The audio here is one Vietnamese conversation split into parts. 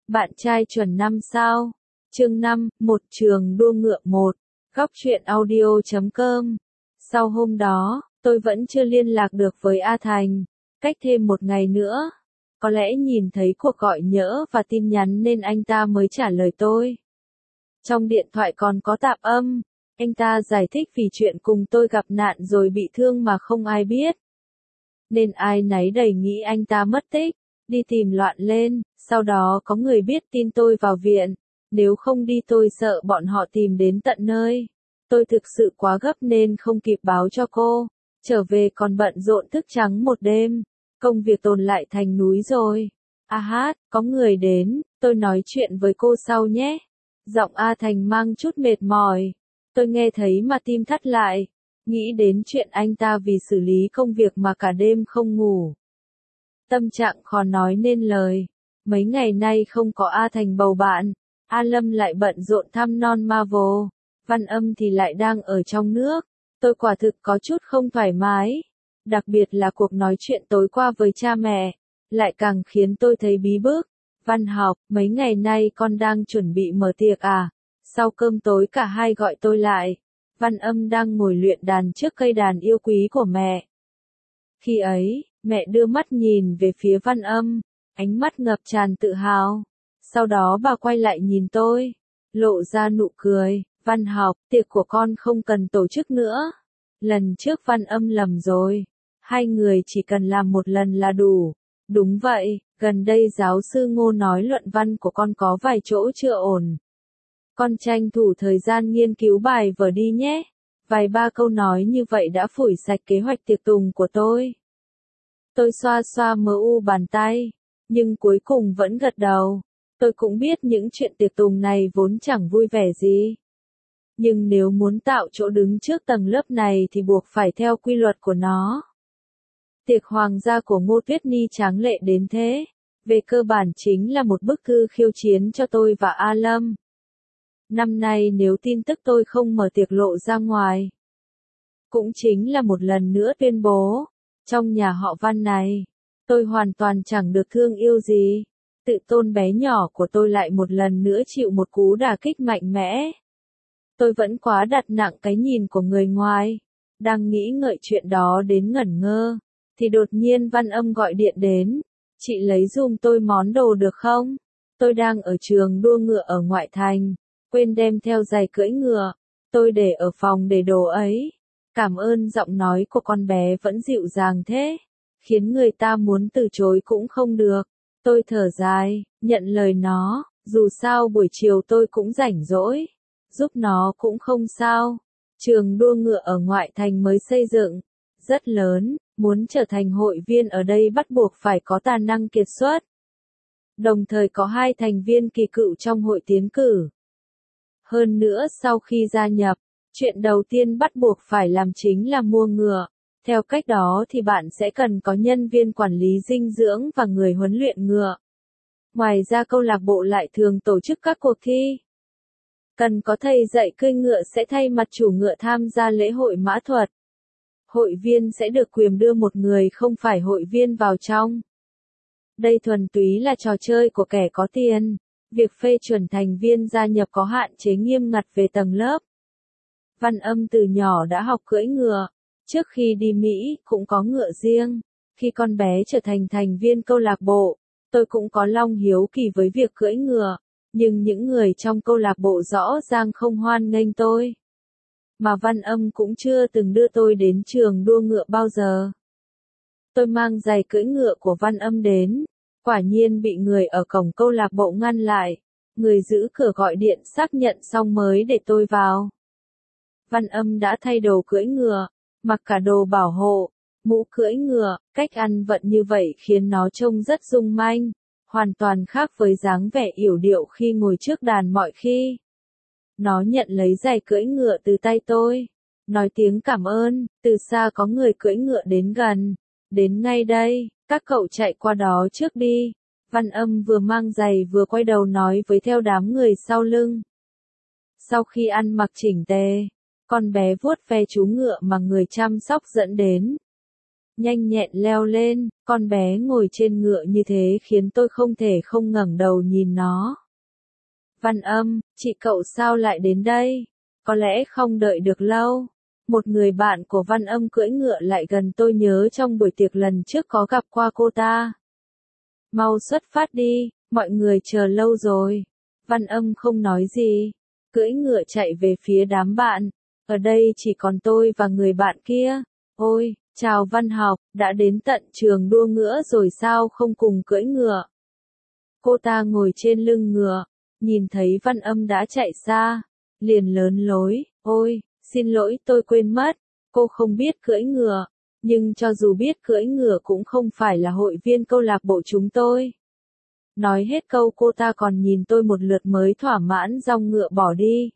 Bạn trai chuẩn 5 sao. Chương 5, một trường đua ngựa 1. Góc truyện audio.com. Sau hôm đó, tôi vẫn chưa liên lạc được với A Thành. Cách thêm một ngày nữa. Có lẽ nhìn thấy cuộc gọi nhỡ và tin nhắn nên anh ta mới trả lời tôi. Trong điện thoại còn có tạp âm. Anh ta giải thích vì chuyện cùng tôi gặp nạn rồi bị thương mà không ai biết. Nên ai nấy đầy nghĩ anh ta mất tích, đi tìm loạn lên, sau đó có người biết tin tôi vào viện. Nếu không đi tôi sợ bọn họ tìm đến tận nơi. Tôi thực sự quá gấp nên không kịp báo cho cô. Trở về còn bận rộn thức trắng một đêm. Công việc tồn lại thành núi rồi. A hát, có người đến, tôi nói chuyện với cô sau nhé. Giọng A Thành mang chút mệt mỏi. Tôi nghe thấy mà tim thắt lại. Nghĩ đến chuyện anh ta vì xử lý công việc mà cả đêm không ngủ. Tâm trạng khó nói nên lời. Mấy ngày nay không có A Thành bầu bạn. A Lâm lại bận rộn thăm non Marvel. Văn Âm thì lại đang ở trong nước. Tôi quả thực có chút không thoải mái. Đặc biệt là cuộc nói chuyện tối qua với cha mẹ. Lại càng khiến tôi thấy bí bức. Văn Học, mấy ngày nay con đang chuẩn bị mở tiệc à? Sau cơm tối cả hai gọi tôi lại. Văn Âm đang ngồi luyện đàn trước cây đàn yêu quý của mẹ. Khi ấy, mẹ đưa mắt nhìn về phía Văn Âm, ánh mắt ngập tràn tự hào. Sau đó bà quay lại nhìn tôi, lộ ra nụ cười. Văn Học, tiệc của con không cần tổ chức nữa. Lần trước Văn Âm lầm rồi. Hai người chỉ cần làm một lần là đủ. Đúng vậy, gần đây giáo sư Ngô nói luận văn của con có vài chỗ chưa ổn. Con tranh thủ thời gian nghiên cứu bài vở đi nhé. Vài ba câu nói như vậy đã phủi sạch kế hoạch tiệc tùng của tôi. Tôi xoa xoa mờ u bàn tay, nhưng cuối cùng vẫn gật đầu. Tôi cũng biết những chuyện tiệc tùng này vốn chẳng vui vẻ gì. Nhưng nếu muốn tạo chỗ đứng trước tầng lớp này thì buộc phải theo quy luật của nó. Tiệc hoàng gia của Ngô Tuyết Ni tráng lệ đến thế. Về cơ bản chính là một bức thư khiêu chiến cho tôi và A Lâm. Năm nay nếu tin tức tôi không mở tiệc lộ ra ngoài, cũng chính là một lần nữa tuyên bố, trong nhà họ Văn này, tôi hoàn toàn chẳng được thương yêu gì. Tự tôn bé nhỏ của tôi lại một lần nữa chịu một cú đả kích mạnh mẽ. Tôi vẫn quá đặt nặng cái nhìn của người ngoài. Đang nghĩ ngợi chuyện đó đến ngẩn ngơ, thì đột nhiên Văn Âm gọi điện đến. Chị lấy giùm tôi món đồ được không? Tôi đang ở trường đua ngựa ở ngoại thành. Quên đem theo giày cưỡi ngựa. Tôi để ở phòng để đồ ấy. Cảm ơn, giọng nói của con bé vẫn dịu dàng thế. Khiến người ta muốn từ chối cũng không được. Tôi thở dài, nhận lời nó. Dù sao buổi chiều tôi cũng rảnh rỗi. Giúp nó cũng không sao. Trường đua ngựa ở ngoại thành mới xây dựng. Rất lớn, muốn trở thành hội viên ở đây bắt buộc phải có tài năng kiệt xuất. Đồng thời có 2 thành viên kỳ cựu trong hội tiến cử. Hơn nữa sau khi gia nhập, chuyện đầu tiên bắt buộc phải làm chính là mua ngựa. Theo cách đó thì bạn sẽ cần có nhân viên quản lý dinh dưỡng và người huấn luyện ngựa. Ngoài ra câu lạc bộ lại thường tổ chức các cuộc thi. Cần có thầy dạy cưỡi ngựa sẽ thay mặt chủ ngựa tham gia lễ hội mã thuật. Hội viên sẽ được quyền đưa một người không phải hội viên vào trong. Đây thuần túy là trò chơi của kẻ có tiền. Việc phê chuẩn thành viên gia nhập có hạn chế nghiêm ngặt về tầng lớp. Văn Âm từ nhỏ đã học cưỡi ngựa. Trước khi đi Mỹ, cũng có ngựa riêng. Khi con bé trở thành thành viên câu lạc bộ, tôi cũng có lòng hiếu kỳ với việc cưỡi ngựa. Nhưng những người trong câu lạc bộ rõ ràng không hoan nghênh tôi. Mà Văn Âm cũng chưa từng đưa tôi đến trường đua ngựa bao giờ. Tôi mang giày cưỡi ngựa của Văn Âm đến. Quả nhiên bị người ở cổng câu lạc bộ ngăn lại. Người giữ cửa gọi điện xác nhận xong mới để tôi vào. Văn Âm đã thay đồ cưỡi ngựa, mặc cả đồ bảo hộ, mũ cưỡi ngựa, cách ăn vận như vậy khiến nó trông rất dung manh, hoàn toàn khác với dáng vẻ yểu điệu khi ngồi trước đàn mọi khi. Nó nhận lấy giày cưỡi ngựa từ tay tôi, nói tiếng cảm ơn. Từ xa có người cưỡi ngựa đến gần. Đến ngay đây, các cậu chạy qua đó trước đi. Văn Âm vừa mang giày vừa quay đầu nói với theo đám người sau lưng. Sau khi ăn mặc chỉnh tề, con bé vuốt ve chú ngựa mà người chăm sóc dẫn đến. nhanh nhẹn leo lên, con bé ngồi trên ngựa như thế khiến tôi không thể không ngẩng đầu nhìn nó. Văn Âm, chị cậu sao lại đến đây? Có lẽ không đợi được lâu. Một người bạn của Văn Âm cưỡi ngựa lại gần, tôi nhớ trong buổi tiệc lần trước có gặp qua cô ta. Mau xuất phát đi, mọi người chờ lâu rồi. Văn Âm không nói gì, cưỡi ngựa chạy về phía đám bạn. Ở đây chỉ còn tôi và người bạn kia. Ôi, chào Văn Học, đã đến tận trường đua ngựa rồi sao không cùng cưỡi ngựa? Cô ta ngồi trên lưng ngựa, nhìn thấy Văn Âm đã chạy xa, liền lớn lối, ôi, xin lỗi tôi quên mất, cô không biết cưỡi ngựa, nhưng cho dù biết cưỡi ngựa cũng không phải là hội viên câu lạc bộ chúng tôi. Nói hết câu cô ta còn nhìn tôi một lượt mới thỏa mãn dong ngựa bỏ đi.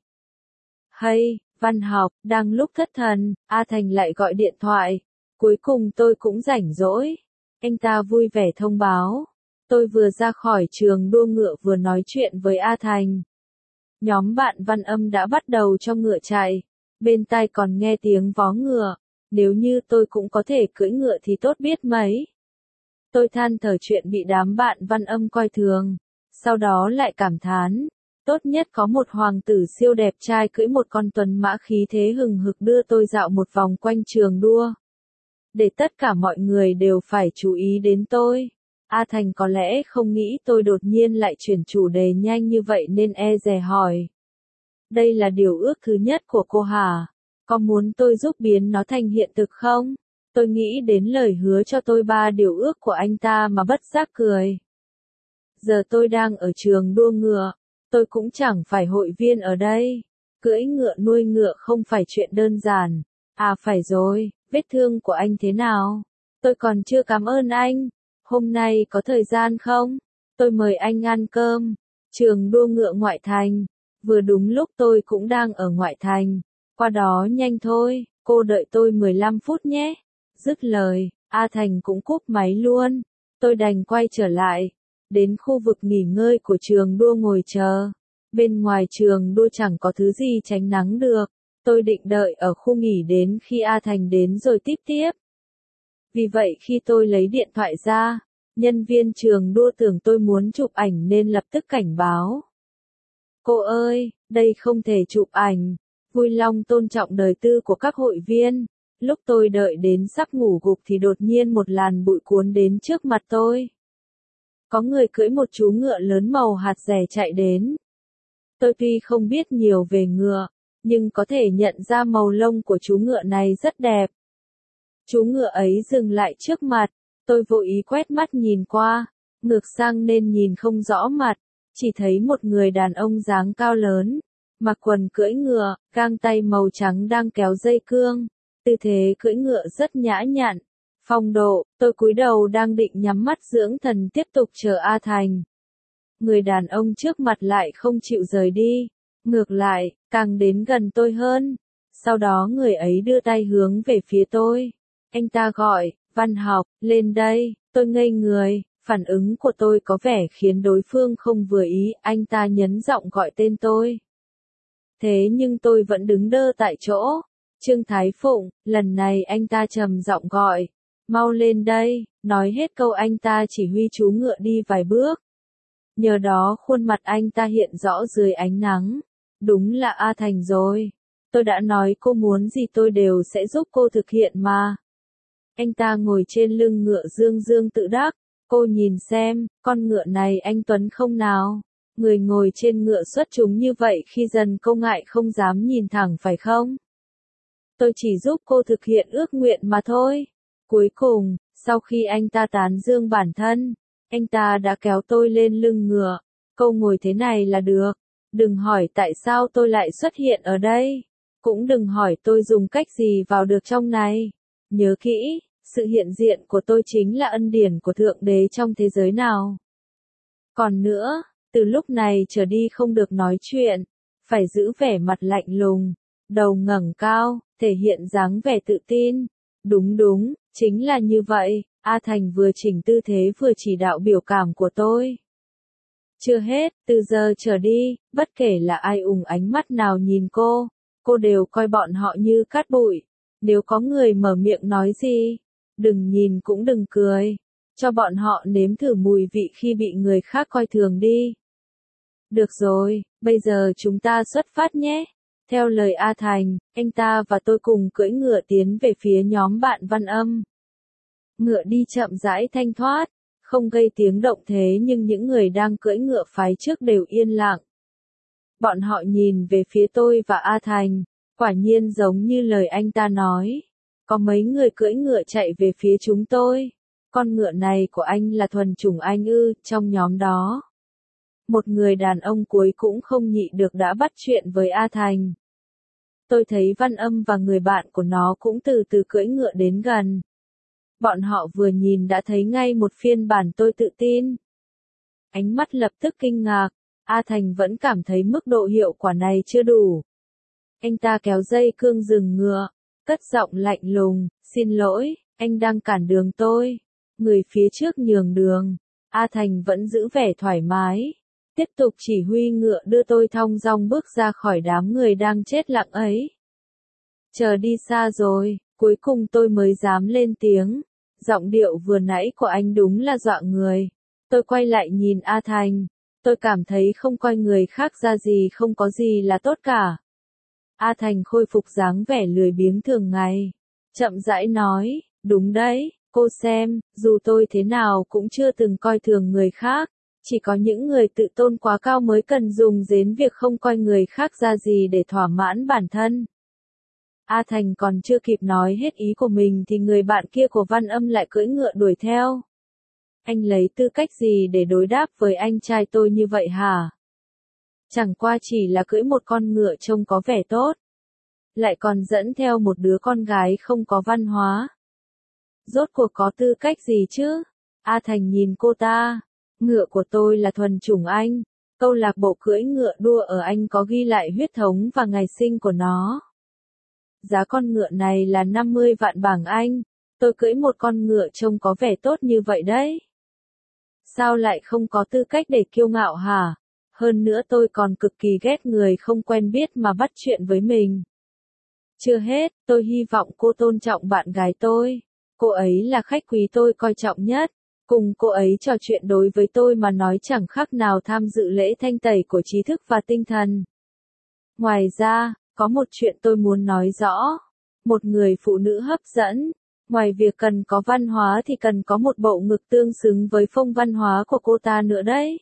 Hay, Văn Học, đang lúc thất thần, A Thành lại gọi điện thoại, cuối cùng tôi cũng rảnh rỗi. Anh ta vui vẻ thông báo. Tôi vừa ra khỏi trường đua ngựa vừa nói chuyện với A Thành. Nhóm bạn Văn Âm đã bắt đầu cho ngựa chạy, bên tai còn nghe tiếng vó ngựa, nếu như tôi cũng có thể cưỡi ngựa thì tốt biết mấy. Tôi than thở chuyện bị đám bạn Văn Âm coi thường, sau đó lại cảm thán, tốt nhất có một hoàng tử siêu đẹp trai cưỡi một con tuấn mã khí thế hừng hực đưa tôi dạo một vòng quanh trường đua. Để tất cả mọi người đều phải chú ý đến tôi. A Thành có lẽ không nghĩ tôi đột nhiên lại chuyển chủ đề nhanh như vậy nên e dè hỏi. Đây là điều ước thứ nhất của cô hả? Có muốn tôi giúp biến nó thành hiện thực không? Tôi nghĩ đến lời hứa cho tôi 3 điều ước của anh ta mà bất giác cười. Giờ tôi đang ở trường đua ngựa, tôi cũng chẳng phải hội viên ở đây. Cưỡi ngựa nuôi ngựa không phải chuyện đơn giản. À phải rồi, vết thương của anh thế nào? Tôi còn chưa cảm ơn anh. Hôm nay có thời gian không? Tôi mời anh ăn cơm. Trường đua ngựa ngoại thành. Vừa đúng lúc tôi cũng đang ở ngoại thành. Qua đó nhanh thôi, cô đợi tôi 15 phút nhé. Dứt lời, A Thành cũng cúp máy luôn. Tôi đành quay trở lại. Đến khu vực nghỉ ngơi của trường đua ngồi chờ. Bên ngoài trường đua chẳng có thứ gì tránh nắng được. Tôi định đợi ở khu nghỉ đến khi A Thành đến rồi tiếp. Vì vậy khi tôi lấy điện thoại ra, nhân viên trường đua tưởng tôi muốn chụp ảnh nên lập tức cảnh báo. Cô ơi, đây không thể chụp ảnh. Vui lòng tôn trọng đời tư của các hội viên. Lúc tôi đợi đến sắp ngủ gục thì đột nhiên một làn bụi cuốn đến trước mặt tôi. Có người cưỡi một chú ngựa lớn màu hạt rẻ chạy đến. Tôi tuy không biết nhiều về ngựa, nhưng có thể nhận ra màu lông của chú ngựa này rất đẹp. Chú ngựa ấy dừng lại trước mặt, tôi vô ý quét mắt nhìn qua, ngược sang nên nhìn không rõ mặt, chỉ thấy một người đàn ông dáng cao lớn, mặc quần cưỡi ngựa, găng tay màu trắng đang kéo dây cương, tư thế cưỡi ngựa rất nhã nhặn, phong độ. Tôi cúi đầu đang định nhắm mắt dưỡng thần tiếp tục chờ A Thành. Người đàn ông trước mặt lại không chịu rời đi, ngược lại, càng đến gần tôi hơn. Sau đó người ấy đưa tay hướng về phía tôi. Anh ta gọi, Văn Học, lên đây. Tôi ngây người, phản ứng của tôi có vẻ khiến đối phương không vừa ý, anh ta nhấn giọng gọi tên tôi. Thế nhưng tôi vẫn đứng đơ tại chỗ. Trương Thái Phụng, lần này anh ta trầm giọng gọi, mau lên đây. Nói hết câu anh ta chỉ huy chú ngựa đi vài bước. Nhờ đó khuôn mặt anh ta hiện rõ dưới ánh nắng. Đúng là A Thành rồi. Tôi đã nói cô muốn gì tôi đều sẽ giúp cô thực hiện mà. Anh ta ngồi trên lưng ngựa dương dương tự đắc. Cô nhìn xem, con ngựa này anh Tuấn không nào? Người ngồi trên ngựa xuất chúng như vậy khi dần cô ngại không dám nhìn thẳng phải không? Tôi chỉ giúp cô thực hiện ước nguyện mà thôi. Cuối cùng, sau khi anh ta tán dương bản thân, anh ta đã kéo tôi lên lưng ngựa. Câu ngồi thế này là được. Đừng hỏi tại sao tôi lại xuất hiện ở đây. Cũng đừng hỏi tôi dùng cách gì vào được trong này. Nhớ kỹ, sự hiện diện của tôi chính là ân điển của Thượng Đế trong thế giới nào. Còn nữa, từ lúc này trở đi không được nói chuyện, phải giữ vẻ mặt lạnh lùng, đầu ngẩng cao, thể hiện dáng vẻ tự tin. Đúng, chính là như vậy. A Thành vừa chỉnh tư thế vừa chỉ đạo biểu cảm của tôi. Chưa hết, từ giờ trở đi, bất kể là ai ánh mắt nào nhìn cô đều coi bọn họ như cát bụi. Nếu có người mở miệng nói gì, Đừng nhìn cũng đừng cười. Cho bọn họ nếm thử mùi vị khi bị người khác coi thường đi. Được rồi, bây giờ chúng ta xuất phát nhé. Theo lời A Thành, anh ta và tôi cùng cưỡi ngựa tiến về phía nhóm bạn Văn Âm. Ngựa đi chậm rãi thanh thoát, không gây tiếng động thế nhưng những người đang cưỡi ngựa phái trước đều yên lặng. Bọn họ nhìn về phía tôi và A Thành, quả nhiên giống như lời anh ta nói. Có mấy người cưỡi ngựa chạy về phía chúng tôi. Con ngựa này của anh là thuần chủng Anh ư, trong nhóm đó. Một người đàn ông cuối cũng không nhịn được đã bắt chuyện với A Thành. Tôi thấy Văn Âm và người bạn của nó cũng từ từ cưỡi ngựa đến gần. Bọn họ vừa nhìn đã thấy ngay một phiên bản tôi tự tin. Ánh mắt lập tức kinh ngạc, A Thành vẫn cảm thấy mức độ hiệu quả này chưa đủ. Anh ta kéo dây cương dừng ngựa, cất giọng lạnh lùng, xin lỗi, anh đang cản đường tôi. Người phía trước nhường đường, A Thành vẫn giữ vẻ thoải mái. Tiếp tục chỉ huy ngựa đưa tôi thong dong bước ra khỏi đám người đang chết lặng ấy. Chờ đi xa rồi, cuối cùng tôi mới dám lên tiếng. Giọng điệu vừa nãy của anh đúng là dọa người. Tôi quay lại nhìn A Thành. Tôi cảm thấy không coi người khác ra gì không có gì là tốt cả. A Thành khôi phục dáng vẻ lười biếng thường ngày. Chậm rãi nói, đúng đấy, cô xem, dù tôi thế nào cũng chưa từng coi thường người khác. Chỉ có những người tự tôn quá cao mới cần dùng đến việc không coi người khác ra gì để thỏa mãn bản thân. A Thành còn chưa kịp nói hết ý của mình thì người bạn kia của Văn Âm lại cưỡi ngựa đuổi theo. Anh lấy tư cách gì để đối đáp với anh trai tôi như vậy hả? Chẳng qua chỉ là cưỡi một con ngựa trông có vẻ tốt. Lại còn dẫn theo một đứa con gái không có văn hóa. Rốt cuộc có tư cách gì chứ? A Thành nhìn cô ta. Ngựa của tôi là thuần chủng Anh. Câu lạc bộ cưỡi ngựa đua ở Anh có ghi lại huyết thống và ngày sinh của nó. Giá con ngựa này là 50 vạn bảng Anh. Tôi cưỡi một con ngựa trông có vẻ tốt như vậy đấy. Sao lại không có tư cách để kiêu ngạo hả? Hơn nữa tôi còn cực kỳ ghét người không quen biết mà bắt chuyện với mình. Chưa hết, tôi hy vọng cô tôn trọng bạn gái tôi. Cô ấy là khách quý tôi coi trọng nhất. Cùng cô ấy trò chuyện đối với tôi mà nói chẳng khác nào tham dự lễ thanh tẩy của trí thức và tinh thần. Ngoài ra, có một chuyện tôi muốn nói rõ. Một người phụ nữ hấp dẫn, ngoài việc cần có văn hóa thì cần có một bộ ngực tương xứng với phong văn hóa của cô ta nữa đấy.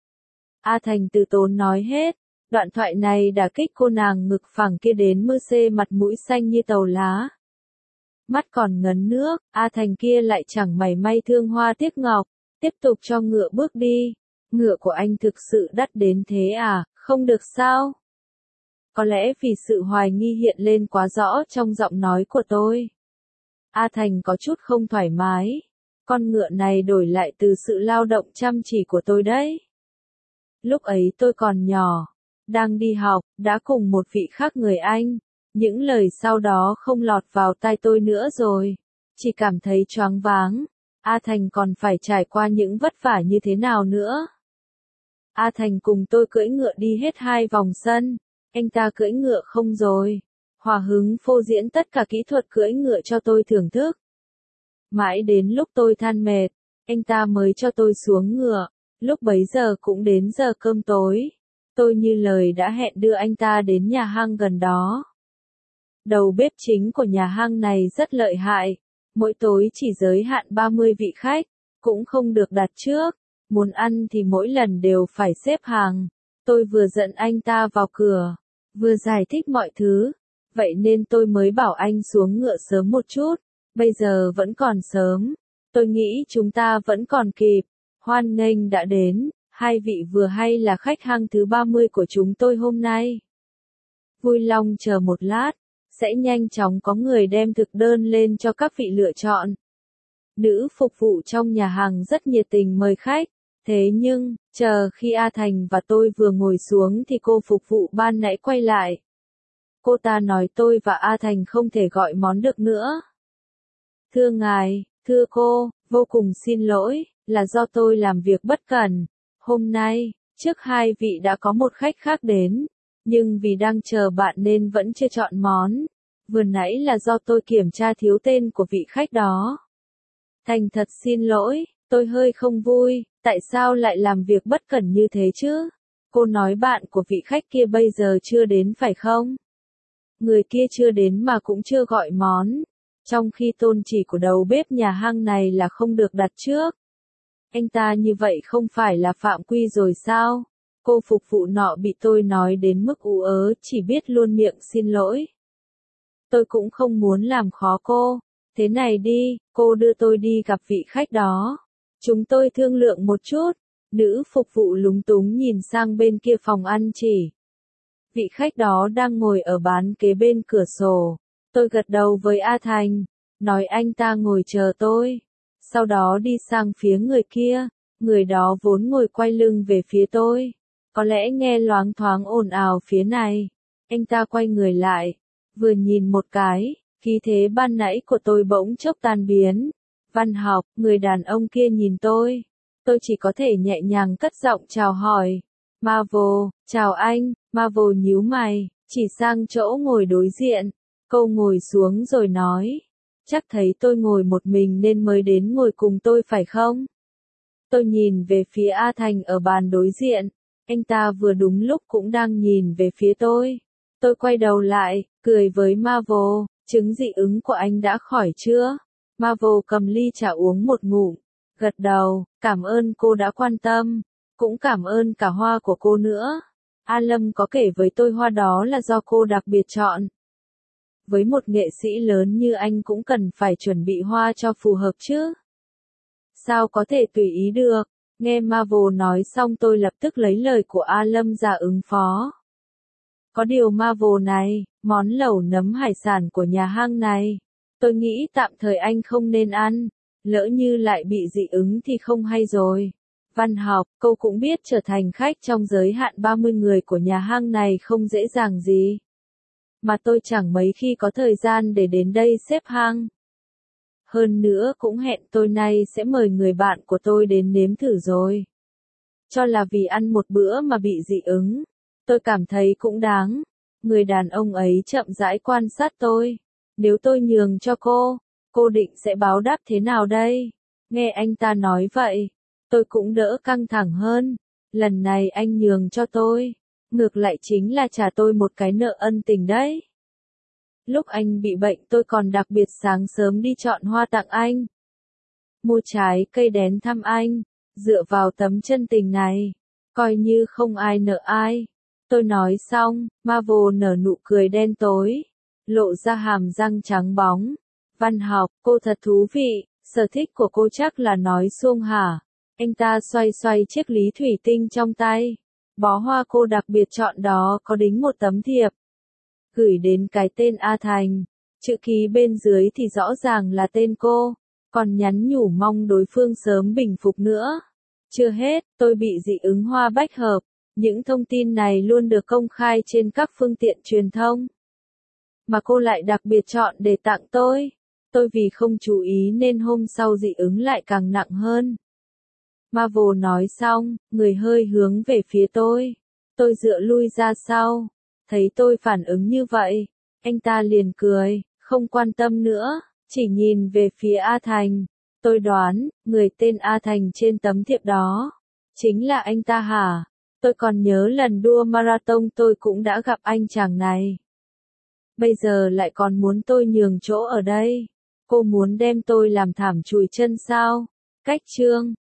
A Thành từ tốn nói hết. Đoạn thoại này đả kích cô nàng ngực phẳng kia đến mơ xê mặt mũi xanh như tàu lá. Mắt còn ngấn nước, A Thành kia lại chẳng mảy may thương hoa tiếc ngọc, tiếp tục cho ngựa bước đi. Ngựa của anh thực sự đắt đến thế à, không được sao? Có lẽ vì sự hoài nghi hiện lên quá rõ trong giọng nói của tôi. A Thành có chút không thoải mái. Con ngựa này đổi lại từ sự lao động chăm chỉ của tôi đấy. Lúc ấy tôi còn nhỏ, đang đi học, đã cùng một vị khác người Anh. Những lời sau đó không lọt vào tai tôi nữa rồi. Chỉ cảm thấy choáng váng. A Thành còn phải trải qua những vất vả như thế nào nữa. A Thành cùng tôi cưỡi ngựa đi hết 2 vòng sân. Anh ta cưỡi ngựa không rồi. Hòa hứng phô diễn tất cả kỹ thuật cưỡi ngựa cho tôi thưởng thức. Mãi đến lúc tôi than mệt, anh ta mới cho tôi xuống ngựa. Lúc bấy giờ cũng đến giờ cơm tối. Tôi như lời đã hẹn đưa anh ta đến nhà hàng gần đó. Đầu bếp chính của nhà hàng này rất lợi hại. Mỗi tối chỉ giới hạn 30 vị khách, cũng không được đặt trước. Muốn ăn thì mỗi lần đều phải xếp hàng. Tôi vừa dẫn anh ta vào cửa, vừa giải thích mọi thứ. Vậy nên tôi mới bảo anh xuống ngựa sớm một chút. Bây giờ vẫn còn sớm. Tôi nghĩ chúng ta vẫn còn kịp. Hoan nghênh đã đến. 2 vị vừa hay là khách hàng thứ 30 của chúng tôi hôm nay. Vui lòng chờ một lát. Sẽ nhanh chóng có người đem thực đơn lên cho các vị lựa chọn. Nữ phục vụ trong nhà hàng rất nhiệt tình mời khách. Thế nhưng, chờ khi A Thành và tôi vừa ngồi xuống thì cô phục vụ ban nãy quay lại. Cô ta nói tôi và A Thành không thể gọi món được nữa. Thưa ngài, thưa cô, vô cùng xin lỗi, là do tôi làm việc bất cẩn. Hôm nay, trước 2 vị đã có một khách khác đến. Nhưng vì đang chờ bạn nên vẫn chưa chọn món. Vừa nãy là do tôi kiểm tra thiếu tên của vị khách đó. Thành thật xin lỗi, tôi hơi không vui, tại sao lại làm việc bất cẩn như thế chứ? Cô nói bạn của vị khách kia bây giờ chưa đến phải không? Người kia chưa đến mà cũng chưa gọi món. Trong khi tôn chỉ của đầu bếp nhà hàng này là không được đặt trước. Anh ta như vậy không phải là phạm quy rồi sao? Cô phục vụ nọ bị tôi nói đến mức ú ớ, chỉ biết luôn miệng xin lỗi. Tôi cũng không muốn làm khó cô. Thế này đi, cô đưa tôi đi gặp vị khách đó. Chúng tôi thương lượng một chút. Nữ phục vụ lúng túng nhìn sang bên kia phòng ăn chỉ. Vị khách đó đang ngồi ở bàn kế bên cửa sổ. Tôi gật đầu với A Thành, nói anh ta ngồi chờ tôi. Sau đó đi sang phía người kia, người đó vốn ngồi quay lưng về phía tôi. Có lẽ nghe loáng thoáng ồn ào phía này. Anh ta quay người lại, vừa nhìn một cái, khí thế ban nãy của tôi bỗng chốc tan biến. Văn Học, người đàn ông kia nhìn tôi chỉ có thể nhẹ nhàng cất giọng chào hỏi. Marvel, chào anh. Marvel nhíu mày, chỉ sang chỗ ngồi đối diện. Cô ngồi xuống rồi nói, chắc thấy tôi ngồi một mình nên mới đến ngồi cùng tôi phải không? Tôi nhìn về phía A Thành ở bàn đối diện, anh ta vừa đúng lúc cũng đang nhìn về phía tôi. Tôi quay đầu lại, cười với Marvel, chứng dị ứng của anh đã khỏi chưa? Marvel cầm ly trà uống một ngụm, gật đầu, cảm ơn cô đã quan tâm, cũng cảm ơn cả hoa của cô nữa. A Lâm có kể với tôi hoa đó là do cô đặc biệt chọn. Với một nghệ sĩ lớn như anh cũng cần phải chuẩn bị hoa cho phù hợp chứ. Sao có thể tùy ý được? Nghe Marvel nói xong tôi lập tức lấy lời của A Lâm ra ứng phó. Có điều Marvel này, món lẩu nấm hải sản của nhà hàng này, tôi nghĩ tạm thời anh không nên ăn, lỡ như lại bị dị ứng thì không hay rồi. Văn Học, cô cũng biết trở thành khách trong giới hạn 30 người của nhà hàng này không dễ dàng gì. Mà tôi chẳng mấy khi có thời gian để đến đây xếp hàng. Hơn nữa cũng hẹn tôi nay sẽ mời người bạn của tôi đến nếm thử rồi. Cho là vì ăn một bữa mà bị dị ứng, tôi cảm thấy cũng đáng. Người đàn ông ấy chậm rãi quan sát tôi. Nếu tôi nhường cho cô định sẽ báo đáp thế nào đây? Nghe anh ta nói vậy, tôi cũng đỡ căng thẳng hơn. Lần này anh nhường cho tôi, ngược lại chính là trả tôi một cái nợ ân tình đấy. Lúc anh bị bệnh tôi còn đặc biệt sáng sớm đi chọn hoa tặng anh. Mua trái cây đến thăm anh, dựa vào tấm chân tình này, coi như không ai nợ ai. Tôi nói xong, Marvel nở nụ cười đen tối, lộ ra hàm răng trắng bóng. Văn Học, cô thật thú vị, sở thích của cô chắc là nói suông hả? Anh ta xoay xoay chiếc lý thủy tinh trong tay. Bó hoa cô đặc biệt chọn đó có đính một tấm thiệp. Gửi đến cái tên A Thành. Chữ ký bên dưới thì rõ ràng là tên cô. Còn nhắn nhủ mong đối phương sớm bình phục nữa. Chưa hết, tôi bị dị ứng hoa bách hợp. Những thông tin này luôn được công khai trên các phương tiện truyền thông. Mà cô lại đặc biệt chọn để tặng tôi. Tôi vì không chú ý nên hôm sau dị ứng lại càng nặng hơn. Marvel nói xong, người hơi hướng về phía tôi. Tôi dựa lui ra sau. Thấy tôi phản ứng như vậy, anh ta liền cười, không quan tâm nữa, chỉ nhìn về phía A Thành. Tôi đoán, người tên A Thành trên tấm thiệp đó, chính là anh ta hả? Tôi còn nhớ lần đua marathon tôi cũng đã gặp anh chàng này. Bây giờ lại còn muốn tôi nhường chỗ ở đây. Cô muốn đem tôi làm thảm chùi chân sao? Cách chương